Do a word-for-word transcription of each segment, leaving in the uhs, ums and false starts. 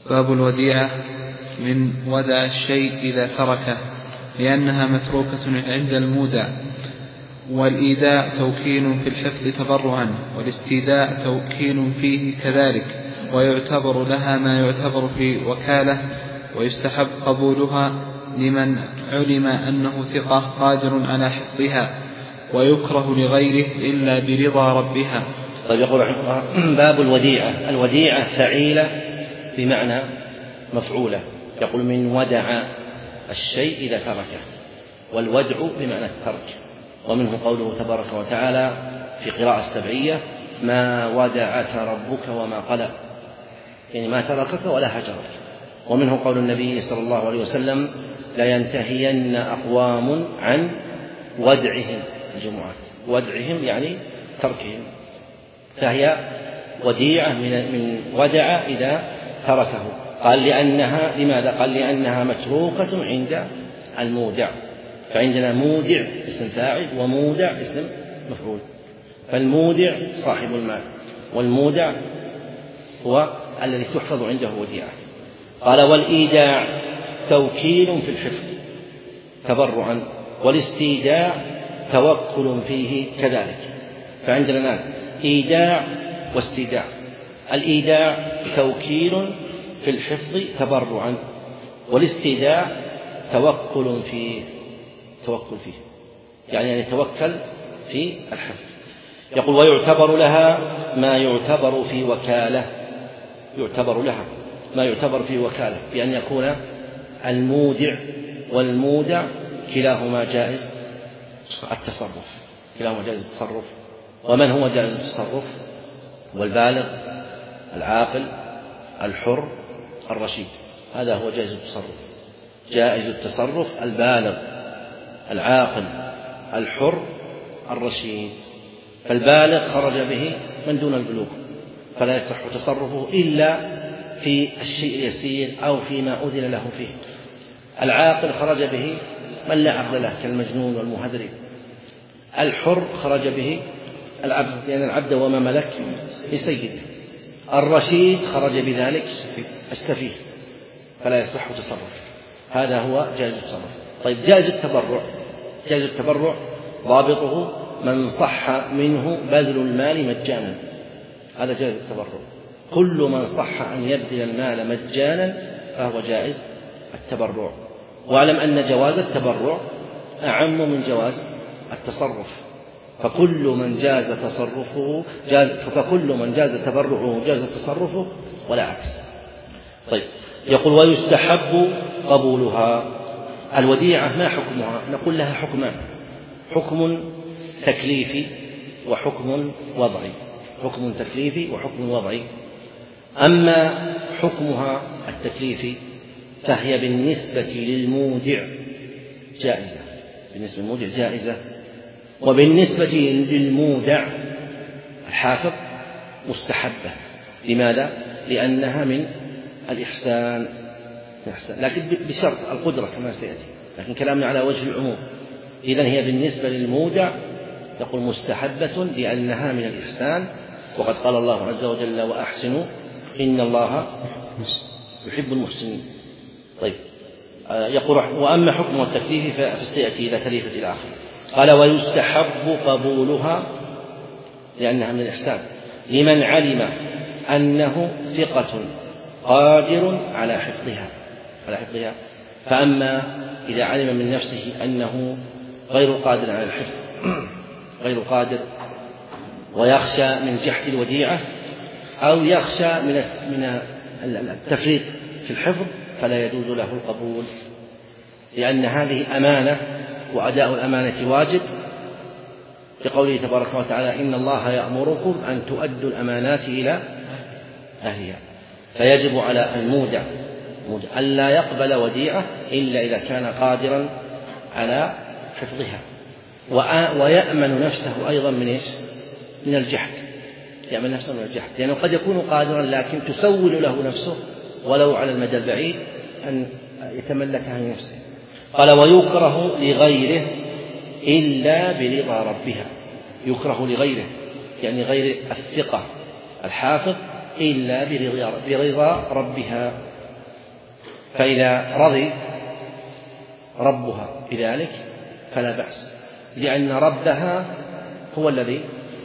باب الوديعة من ودع الشيء إذا تركه، لأنها متروكة عند المودع. والإيداع توكيل في الحفظ تبرعا، والاستيداع توكيل فيه كذلك، ويعتبر لها ما يعتبر في وكالة، ويستحب قبولها لمن علم أنه ثقة قادر على حفظها، ويكره لغيره إلا برضا ربها. طيب يقول رحمه الله: باب الوديعة. الوديعة فعيلة بمعنى مفعولة. يقول من ودع الشيء إذا تركه، والودع بمعنى الترك. ومنه قوله تبارك وتعالى في قراءة السبعية: ما ودعك ربك وما قلى، يعني ما تركك ولا هجرك. ومنه قول النبي صلى الله عليه وسلم: لا ينتهين أقوام عن ودعهم الجمعات. ودعهم يعني تركهم، فهي وديعة من ودع إذا تركه. قال لأنها لماذا؟ قال لأنها متروكة عند المودع. فعندنا مودع اسم فاعل ومودع اسم مفعول. فالمودع صاحب المال، والمودع هو الذي تحفظ عنده وديعة. قال: والإيداع توكيل في الحفظ تبرعا، والاستيداع توكل فيه كذلك. فعندنا الآن إيداع واستيداع. الإيداع توكيل في الحفظ تبرعا، والاستيداع توكل فيه توكل فيه يعني يتوكل في الحفظ. يقول: ويعتبر لها ما يعتبر في وكالة. يعتبر لها ما يعتبر في وكالة، بأن يكون المودع والمودع كلاهما جائز التصرف كلاهما جائز التصرف. ومن هو جائز التصرف؟ والبالغ، العاقل، الحر، الرشيد. هذا هو جائز التصرف. جائز التصرف البالغ، العاقل، الحر، الرشيد. فالبالغ خرج به من دون البلوغ، فلا يصح تصرفه إلا في الشيء اليسير أو فيما أذن له فيه. العاقل خرج به من لا عقل له كالمجنون والمهذري. الحر خرج به العبد، لأن العبد وما ملك لسيده. الرشيد خرج بذلك السفيه، فلا يصح تصرف. هذا هو جائز التصرف. طيب جائز التبرع. جائز التبرع ضابطه من صح منه بذل المال مجانا. هذا جائز التبرع. كل من صح أن يبذل المال مجانا فهو جائز التبرع. واعلم أن جواز التبرع أعم من جواز التصرف. فكل من جاز تصرفه جاز فكل من جاز تبرعه جاز تصرفه ولا عكس. طيب يقول: ويستحب قبولها. الوديعة ما حكمها؟ نقول لها حكمان: حكم تكليفي وحكم وضعي. حكم تكليفي وحكم وضعي. أما حكمها التكليفي فهي بالنسبة للمودع جائزة بالنسبة للمودع جائزة وبالنسبة للمودع الحافظ مستحبة. لماذا؟ لأنها من الإحسان، لكن بشرط القدرة كما سيأتي، لكن كلامنا على وجه العموم. إذن هي بالنسبة للمودع يقول مستحبة لأنها من الإحسان، وقد قال الله عز وجل: وأحسنوا إن الله يحب المحسنين. طيب يقول: وأما حكم التكليف فسيأتي إذا تليفت إلى آخره. قال: ويستحب قبولها لأنها من الإحسان لمن علم أنه ثقة قادر على حفظها على حفظها فأما إذا علم من نفسه أنه غير قادر على الحفظ غير قادر ويخشى من جحد الوديعة أو يخشى من من التفريط في الحفظ فلا يجوز له القبول، لأن هذه أمانة وأداء الأمانة واجب، لقوله تبارك وتعالى: إن الله يأمركم أن تؤدوا الأمانات إلى أهلها. فيجب على المودع ألا يقبل وديعة إلا إذا كان قادرا على حفظها، ويأمن نفسه أيضا من إيش؟ من الجحد. يأمن نفسه من الجحد، لأنه قد يكون قادرا لكن تسول له نفسه ولو على المدى البعيد أن يتملكها من نفسه. قال: ويكره لغيره إلا برضا ربها. يكره لغيره يعني غير الثقة الحافظ إلا برضا ربها. فإذا رضي ربها بذلك فلا بأس، لأن ربها هو الذي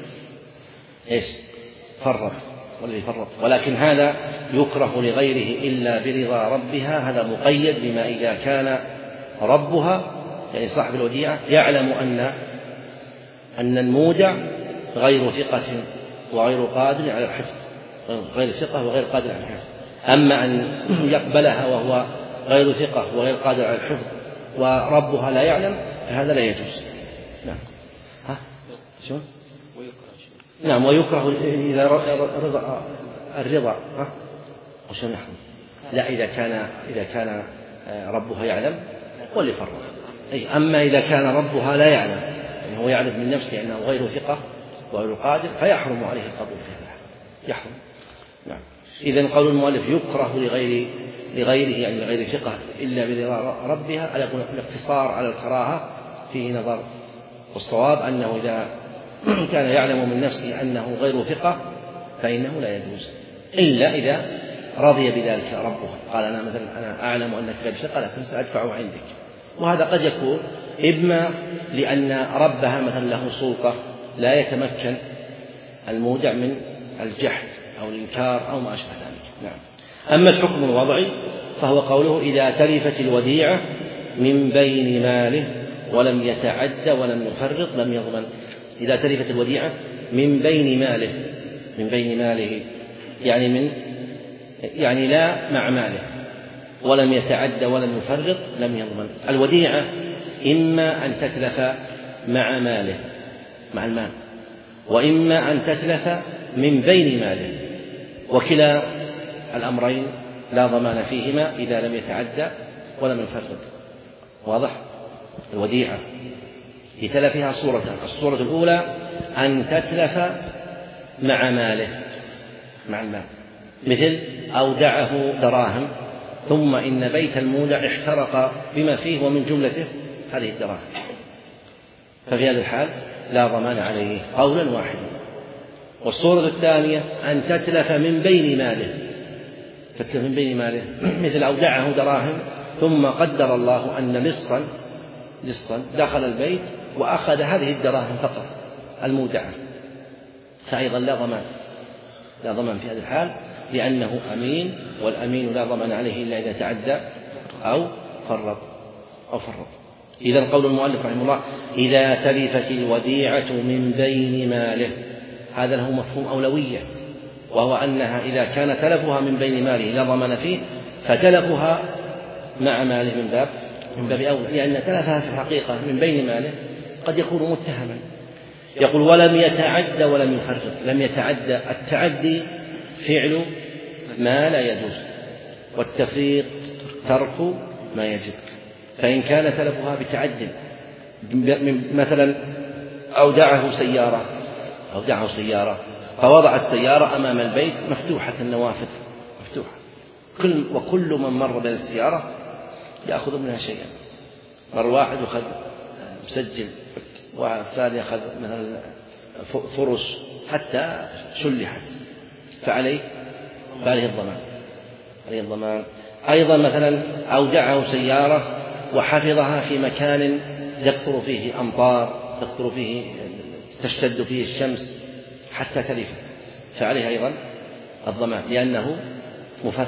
إيش فرط والذي فرط. ولكن هذا يكره لغيره إلا برضا ربها، هذا مقيد بما إذا كان ربها يعني صاحب الوديعة يعلم أن أن المودع غير ثقة وغير قادر على الحفظ، غير ثقة وغير قادر على الحفظ. أما أن يقبلها وهو غير ثقة وغير قادر على الحفظ وربها لا يعلم فهذا لا يجوز. نعم. ها شو؟ نعم. ويكره إذا رضا الرضا. ها وشو نحن؟ لا، إذا كان إذا كان ربها يعلم وليفرق. أي أما إذا كان ربها لا يعلم، يعني هو يعلم من نفسه أنه غير ثقة وغير قادر، فيحرم عليه القبول في هذا، يحرم. نعم. إذن قول المؤلف يكره لغير لغيره يعني لغير ثقة إلا برضا ربها، ألا يكون الاقتصار على الكراهة فيه نظر، والصواب أنه إذا كان يعلم من نفسه أنه غير ثقة فإنه لا يجوز، إلا إذا رضي بذلك ربها، قال أنا مثلا أنا أعلم أنك غير ثقة لكن سأدفع عندك. وهذا قد يكون إما لأن ربها مثلا له سلطة لا يتمكن المودع من الجحد أو الإنكار أو ما أشبه ذلك. نعم. أما الحكم الوضعي فهو قوله إذا تلفت الوديعة من بين ماله ولم يتعد ولم يفرط لم يضمن. إذا تلفت الوديعة من بين ماله، من بين ماله يعني من يعني لا مع ماله، ولم يتعد ولم يفرط لم يضمن. الوديعة إما أن تتلف مع ماله مع المال، وإما أن تتلف من بين ماله، وكلا الأمرين لا ضمان فيهما إذا لم يتعدى ولم يفرط. واضح؟ الوديعة يتلفها صورتان: الصورة الأولى أن تتلف مع ماله مع المال، مثل أودعه دراهم ثم إن بيت المودع احترق بما فيه ومن جملته هذه الدراهم، ففي هذا الحال لا ضمان عليه قولا واحدا. والصورة الثانية أن تتلف من بين ماله، تتلف من بين ماله مثل أودعه دراهم ثم قدر الله أن لصا لصا دخل البيت وأخذ هذه الدراهم فقط المودعة، فأيضا لا ضمان لا ضمان في هذه الحال، لأنه أمين، والأمين لا ضمان عليه إلا إذا تعدى أو فرط أو فرط. إذن قول المؤلف رحمه الله إذا تلفت الوديعة من بين ماله، هذا له مفهوم أولوية، وهو أنها إذا كان تلفها من بين ماله لا ضمان فيه، فتلفها مع ماله من باب من باب أولى، لأن تلفها في الحقيقة من بين ماله قد يكون متهما. يقول ولم يتعد ولم يفرط. لم يتعد، التعدي فعل ما لا يجوز، والتفريط ترك ما يجب. فإن كان تلفها بتعد، مثلا أودعه سيارة أودعه سيارة فوضع السيارة أمام البيت مفتوحة النوافذ مفتوحة، كل وكل من مر بين السيارة يأخذ منها شيئا، مر واحد أخذ مسجل والثاني أخذ مثلا فرش حتى شلحت، فعليه فعليه الضمان عليه الضمان. أيضا مثلا أودعه سيارة وحفظها في مكان يكثر فيه أمطار، تكثر فيه تشتد فيه الشمس حتى تلفت، فعليه أيضا الضمان لأنه مفرط.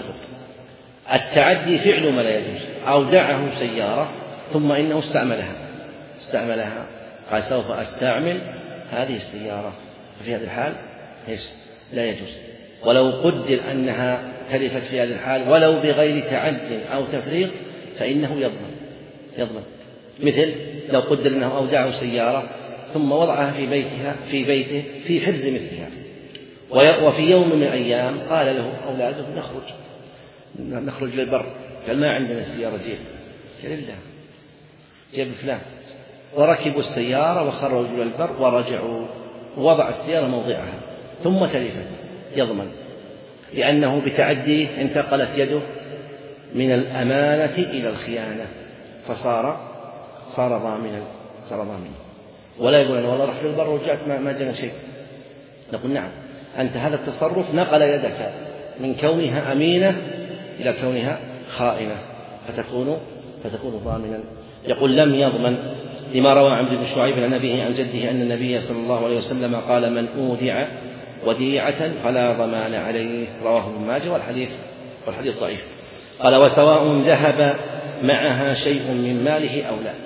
التعدي فعل ما لا يجوز. أودعه سيارة ثم إنه استعملها استعملها قال سوف أستعمل هذه السيارة، ففي هذه الحال إيش لا يجوز. ولو قدر أنها تلفت في هذه الحال ولو بغير تعد أو تفريط فإنه يضمن يضمن مثل لو قدر أنه أودعه سيارة ثم وضعها في بيتها في بيته في حرز مثلها، وفي يوم من الأيام قال له أولاده نخرج نخرج للبر، قال ما عندنا سيارة جيب، قال لا جيب فلان، وركبوا السيارة وخرجوا للبر ورجعوا، ووضع السيارة موضعها ثم تلفت، يضمن لأنه بتعديه انتقلت يده من الأمانة إلى الخيانة فصار صار ضامنا صار ضامنا ولا يقول أنا والله رحت للبر ورجعت ما جاء شيء. نقول نعم، أنت هذا التصرف نقل يدك من كونها أمينة إلى كونها خائنة فتكون فتكون ضامنا. يقول لم يضمن لما روى عمرو بن شعيب عن أبيه عن جده أن النبي صلى الله عليه وسلم قال من أودع وديعة فلا ضمان عليه، رواه ابن ماجه والحديث والحديث ضعيف. قال وسواء ذهب معها شيء من ماله أو لا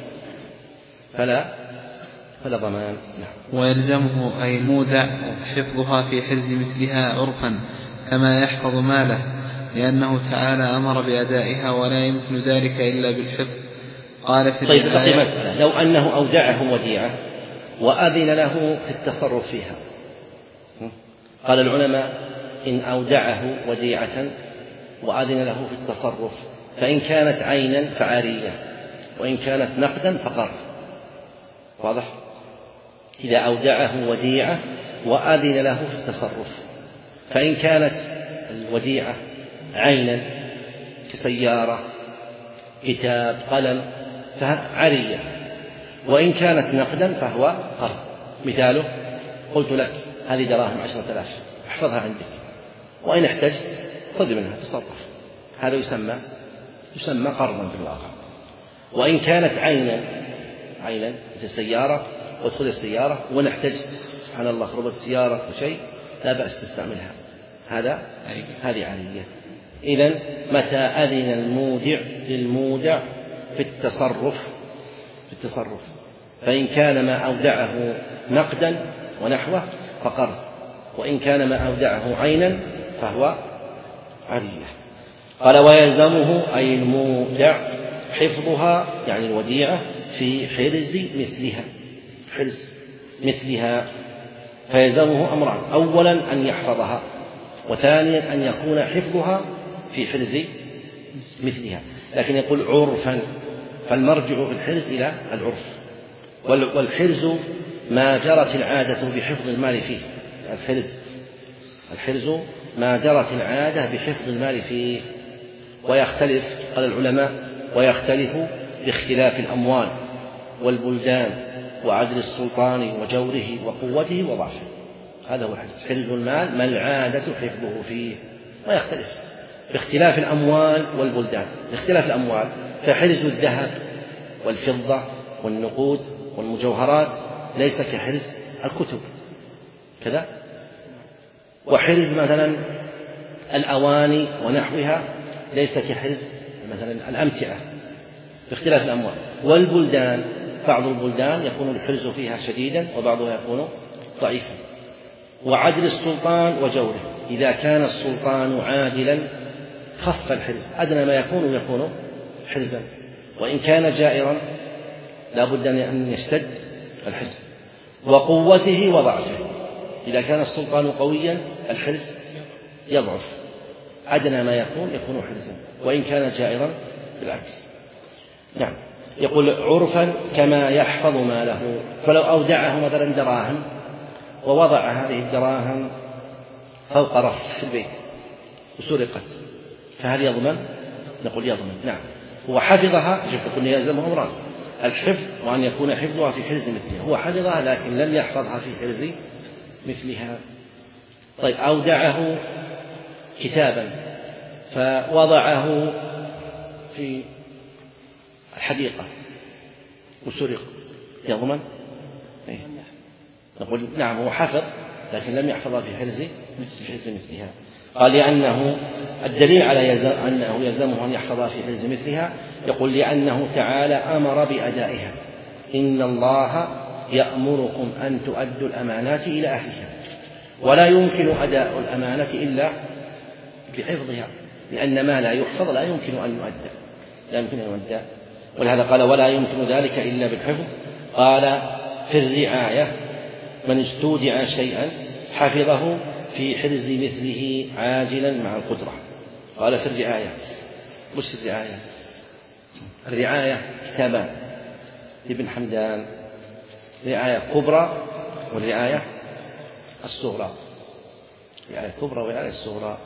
فلا فلا ضمان. ويلزمه أي المودع حفظها في حرز مثلها عرفا كما يحفظ ماله، لأنه تعالى أمر بأدائها ولا يمكن ذلك إلا بالحفظ. قال في طيب بقي مسألة، لو أنه أودعه وديعة وأذن له في التصرف فيها. قال العلماء إن أودعه وديعة وأذن له في التصرف فإن كانت عينا فعارية وإن كانت نقدا فقرض. واضح؟ إذا أودعه وديعة وأذن له في التصرف فإن كانت الوديعة عينا كسيارة كتاب قلم فعارية، وإن كانت نقدا فهو قرض. مثاله قلت لك هذه دراهم عشرة آلاف احفظها عندك وإن احتجت خذ منها تصرف، هذا يسمى يسمى قرضا في الواقع. وإن كانت عينا عينا مثل سيارة وادخل السيارة وإن احتجت سبحان الله خربت السيارة وشيء لا بأس تستعملها، هذا هذه عارية. إذن متى أذن المودع للمودع في التصرف في التصرف فإن كان ما أودعه نقدا ونحوه فقرض، وإن كان ما أودعه عينا فهو عارية. قال ويلزمه أي المودع حفظها يعني الوديعة في حرز مثلها حرز مثلها فيلزمه أمران، أولا أن يحفظها، وثانيا أن يكون حفظها في حرز مثلها. لكن يقول عرفا، فالمرجع في الحرز إلى العرف، والحرز ما جرت العادة بحفظ المال فيه. الحرز الحرز ما جرت العادة بحفظ المال فيه. ويختلف قال العلماء ويختلف باختلاف الأموال والبلدان وعدل السلطان وجوره وقوته وضعفه. هذا هو الحرز، حرز المال ما العادة حفظه فيه. ويختلف باختلاف الأموال والبلدان. باختلاف الأموال فحرز الذهب والفضة والنقود والمجوهرات ليس كحرز الكتب كذا. وحرز مثلا الأواني ونحوها ليس كحرز مثلا الأمتعة باختلاف الأموال. والبلدان بعض البلدان يكون الحرز فيها شديدا وبعضها يكون ضعيفا. وعدل السلطان وجوره، إذا كان السلطان عادلا خف الحرز، أدنى ما يكون يكون حرزا. وإن كان جائرا لا بد أن يشتد الحرز. وقوته وضعفه، إذا كان السلطان قويا الحرز يضعف، أدنى ما يكون يكون حرزا، وإن كان جائرا بالعكس. نعم. يقول عرفا كما يحفظ ماله، فلو أودعه مثلا دراهم ووضع هذه الدراهم فوق رف في البيت وسرقت فهل يضمن؟ نقول يضمن. نعم. هو حفظها، شوف قلنا يلزمه أمران، الحفظ وأن يكون حفظها في حرز مثلها. هو حفظها لكن لم يحفظها في حرز مثلها. طيب أودعه كتابا فوضعه في الحديقة وسرق يضمن؟ إيه؟ نقول نعم هو حفظ لكن لم يحفظها في حرز حرز مثلها. قال لأنه الدليل على يزم أنه يلزمه أن يحفظها في حرز مثلها، يقول لأنه تعالى أمر بأدائها، إن الله يأمركم أن تؤدوا الأمانات إلى أهلها، ولا يمكن أداء الأمانة إلا بحفظها، لأن ما لا يحفظ لا يمكن أن يؤدى لا يمكن أن يؤدى ولهذا قال ولا يمكن ذلك إلا بالحفظ. قال في الرعاية من استودع شيئا حفظه في حرز مثله عاجلا مع القدرة. قال في الرعاية، مش الرعاية، الرعاية كتابان ابن حمدان، رعاية كبرى والرعاية الصغرى، رعاية كبرى والرعاية الصغرى،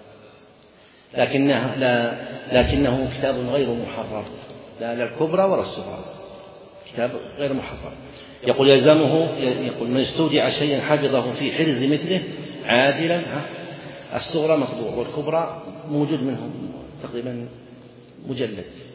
لكنه لا لكنه كتاب غير محرر، لا الكبرى ولا الصغرى، كتاب غير محرر. يقول يلزمه، يقول من استودع شيئا حفظه في حرز مثله عاجلا، الصغرى مطبوع والكبرى موجود منهم تقريبا مجلد.